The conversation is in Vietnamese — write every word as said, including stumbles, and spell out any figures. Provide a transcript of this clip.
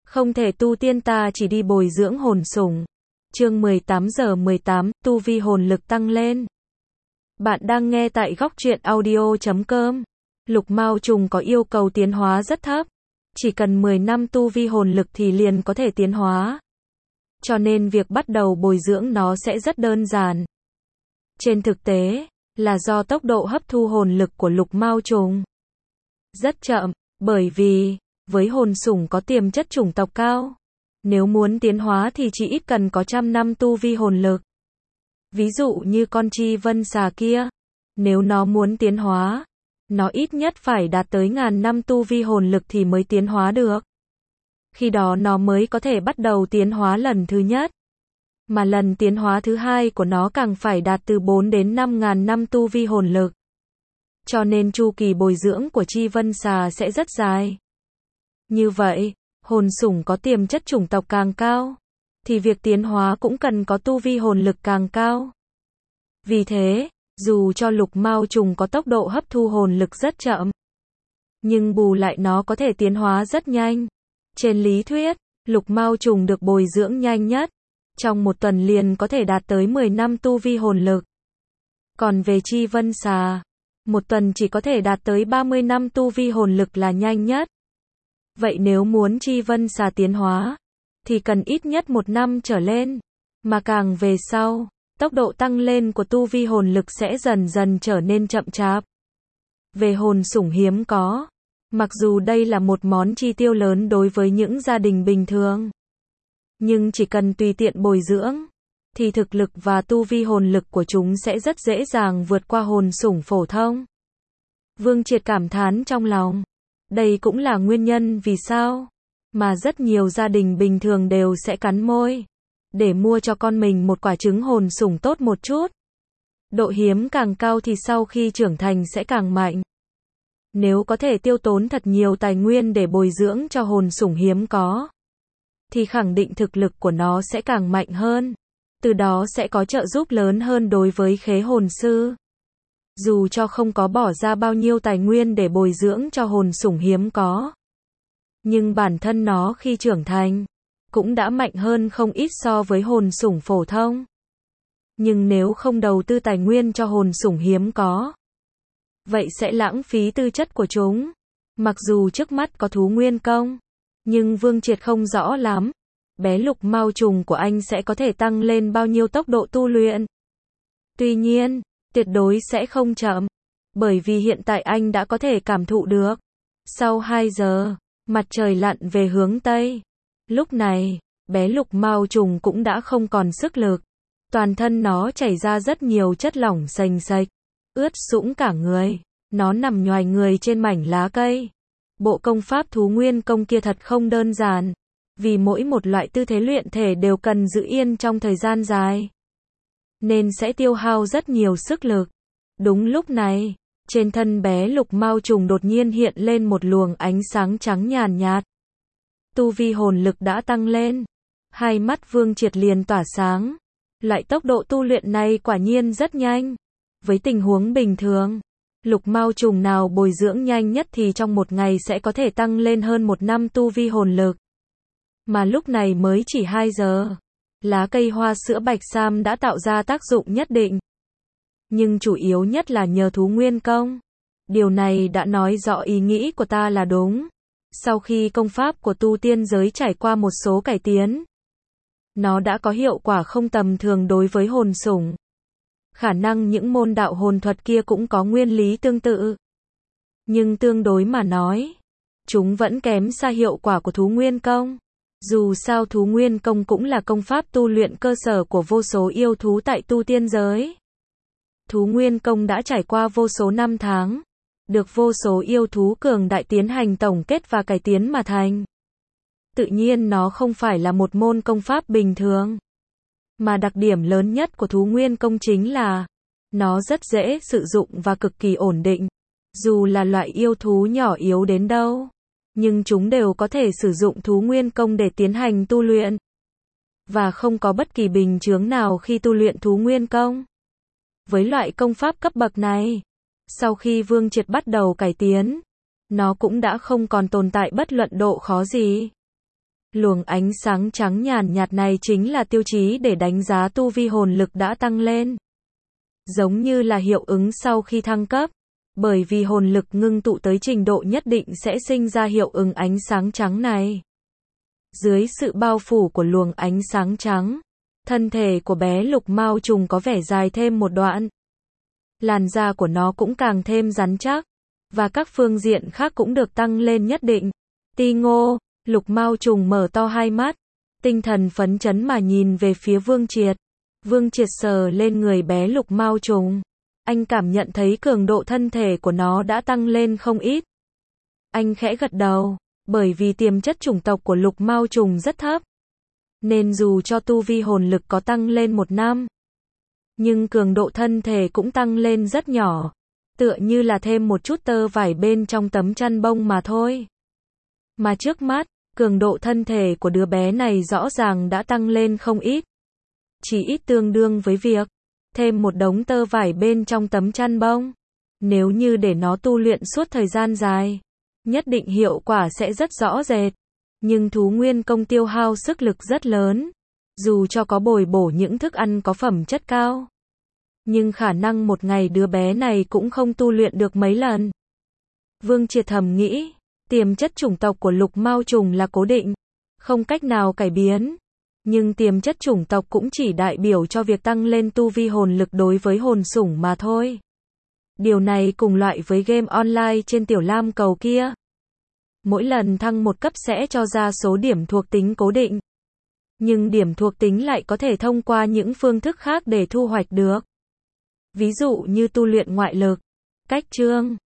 Không thể tu tiên ta chỉ đi bồi dưỡng hồn sủng. Chương mười tám giờ mười tám, tu vi hồn lực tăng lên. Bạn đang nghe tại góc truyện audio chấm com. Lục mao trùng có yêu cầu tiến hóa rất thấp. Chỉ cần mười năm tu vi hồn lực thì liền có thể tiến hóa. Cho nên việc bắt đầu bồi dưỡng nó sẽ rất đơn giản. Trên thực tế, là do tốc độ hấp thu hồn lực của lục mao trùng rất chậm, bởi vì, với hồn sủng có tiềm chất chủng tộc cao, nếu muốn tiến hóa thì chỉ ít cần có trăm năm tu vi hồn lực. Ví dụ như con chi vân xà kia, nếu nó muốn tiến hóa, nó ít nhất phải đạt tới ngàn năm tu vi hồn lực thì mới tiến hóa được. Khi đó nó mới có thể bắt đầu tiến hóa lần thứ nhất. Mà lần tiến hóa thứ hai của nó càng phải đạt từ bốn đến năm ngàn năm tu vi hồn lực. Cho nên chu kỳ bồi dưỡng của chi vân xà sẽ rất dài. Như vậy, hồn sủng có tiềm chất chủng tộc càng cao, thì việc tiến hóa cũng cần có tu vi hồn lực càng cao. Vì thế, dù cho lục mao trùng có tốc độ hấp thu hồn lực rất chậm, nhưng bù lại nó có thể tiến hóa rất nhanh. Trên lý thuyết, lục mao trùng được bồi dưỡng nhanh nhất, trong một tuần liền có thể đạt tới mười năm tu vi hồn lực. Còn về chi vân xà, một tuần chỉ có thể đạt tới ba mươi năm tu vi hồn lực là nhanh nhất. Vậy nếu muốn chi vân xà tiến hóa, thì cần ít nhất một năm trở lên. Mà càng về sau, tốc độ tăng lên của tu vi hồn lực sẽ dần dần trở nên chậm chạp. Về hồn sủng hiếm có, mặc dù đây là một món chi tiêu lớn đối với những gia đình bình thường, nhưng chỉ cần tùy tiện bồi dưỡng, thì thực lực và tu vi hồn lực của chúng sẽ rất dễ dàng vượt qua hồn sủng phổ thông. Vương Triệt cảm thán trong lòng. Đây cũng là nguyên nhân vì sao mà rất nhiều gia đình bình thường đều sẽ cắn môi để mua cho con mình một quả trứng hồn sủng tốt một chút. Độ hiếm càng cao thì sau khi trưởng thành sẽ càng mạnh. Nếu có thể tiêu tốn thật nhiều tài nguyên để bồi dưỡng cho hồn sủng hiếm có, thì khẳng định thực lực của nó sẽ càng mạnh hơn. Từ đó sẽ có trợ giúp lớn hơn đối với khế hồn sư. Dù cho không có bỏ ra bao nhiêu tài nguyên để bồi dưỡng cho hồn sủng hiếm có, nhưng bản thân nó khi trưởng thành cũng đã mạnh hơn không ít so với hồn sủng phổ thông. Nhưng nếu không đầu tư tài nguyên cho hồn sủng hiếm có, vậy sẽ lãng phí tư chất của chúng. Mặc dù trước mắt có thú nguyên công, nhưng Vương Triệt không rõ lắm, bé lục mao trùng của anh sẽ có thể tăng lên bao nhiêu tốc độ tu luyện. Tuy nhiên, tuyệt đối sẽ không chậm, bởi vì hiện tại anh đã có thể cảm thụ được. Sau hai giờ, mặt trời lặn về hướng Tây. Lúc này, bé lục mao trùng cũng đã không còn sức lực. Toàn thân nó chảy ra rất nhiều chất lỏng sành sạch, ướt sũng cả người. Nó nằm nhoài người trên mảnh lá cây. Bộ công pháp thú nguyên công kia thật không đơn giản, vì mỗi một loại tư thế luyện thể đều cần giữ yên trong thời gian dài, nên sẽ tiêu hao rất nhiều sức lực. Đúng lúc này, trên thân bé lục mao trùng đột nhiên hiện lên một luồng ánh sáng trắng nhàn nhạt. Tu vi hồn lực đã tăng lên. Hai mắt Vương Triệt liền tỏa sáng. Loại tốc độ tu luyện này quả nhiên rất nhanh. Với tình huống bình thường, lục mao trùng nào bồi dưỡng nhanh nhất thì trong một ngày sẽ có thể tăng lên hơn một năm tu vi hồn lực. Mà lúc này mới chỉ hai giờ. Lá cây hoa sữa bạch sam đã tạo ra tác dụng nhất định. Nhưng chủ yếu nhất là nhờ thú nguyên công. Điều này đã nói rõ ý nghĩ của ta là đúng. Sau khi công pháp của tu tiên giới trải qua một số cải tiến, nó đã có hiệu quả không tầm thường đối với hồn sủng. Khả năng những môn đạo hồn thuật kia cũng có nguyên lý tương tự. Nhưng tương đối mà nói, chúng vẫn kém xa hiệu quả của thú nguyên công. Dù sao thú nguyên công cũng là công pháp tu luyện cơ sở của vô số yêu thú tại tu tiên giới. Thú nguyên công đã trải qua vô số năm tháng, được vô số yêu thú cường đại tiến hành tổng kết và cải tiến mà thành. Tự nhiên nó không phải là một môn công pháp bình thường. Mà đặc điểm lớn nhất của thú nguyên công chính là nó rất dễ sử dụng và cực kỳ ổn định. Dù là loại yêu thú nhỏ yếu đến đâu, nhưng chúng đều có thể sử dụng thú nguyên công để tiến hành tu luyện. Và không có bất kỳ bình chướng nào khi tu luyện thú nguyên công. Với loại công pháp cấp bậc này, sau khi Vương Triệt bắt đầu cải tiến, nó cũng đã không còn tồn tại bất luận độ khó gì. Luồng ánh sáng trắng nhàn nhạt này chính là tiêu chí để đánh giá tu vi hồn lực đã tăng lên. Giống như là hiệu ứng sau khi thăng cấp. Bởi vì hồn lực ngưng tụ tới trình độ nhất định sẽ sinh ra hiệu ứng ánh sáng trắng này. Dưới sự bao phủ của luồng ánh sáng trắng, thân thể của bé lục mao trùng có vẻ dài thêm một đoạn. Làn da của nó cũng càng thêm rắn chắc, và các phương diện khác cũng được tăng lên nhất định. Ti Ngô, lục mao trùng mở to hai mắt, tinh thần phấn chấn mà nhìn về phía Vương Triệt. Vương Triệt sờ lên người bé lục mao trùng. Anh cảm nhận thấy cường độ thân thể của nó đã tăng lên không ít. Anh khẽ gật đầu, bởi vì tiềm chất chủng tộc của lục mao trùng rất thấp. Nên dù cho tu vi hồn lực có tăng lên một năm, nhưng cường độ thân thể cũng tăng lên rất nhỏ. Tựa như là thêm một chút tơ vải bên trong tấm chăn bông mà thôi. Mà trước mắt, cường độ thân thể của đứa bé này rõ ràng đã tăng lên không ít. Chỉ ít tương đương với việc thêm một đống tơ vải bên trong tấm chăn bông. Nếu như để nó tu luyện suốt thời gian dài, nhất định hiệu quả sẽ rất rõ rệt. Nhưng thú nguyên công tiêu hao sức lực rất lớn. Dù cho có bồi bổ những thức ăn có phẩm chất cao, nhưng khả năng một ngày đứa bé này cũng không tu luyện được mấy lần. Vương Triệt thầm nghĩ, tiềm chất chủng tộc của lục mao trùng là cố định, không cách nào cải biến. Nhưng tiềm chất chủng tộc cũng chỉ đại biểu cho việc tăng lên tu vi hồn lực đối với hồn sủng mà thôi. Điều này cùng loại với game online trên tiểu lam cầu kia. Mỗi lần thăng một cấp sẽ cho ra số điểm thuộc tính cố định. Nhưng điểm thuộc tính lại có thể thông qua những phương thức khác để thu hoạch được. Ví dụ như tu luyện ngoại lực, cách chương,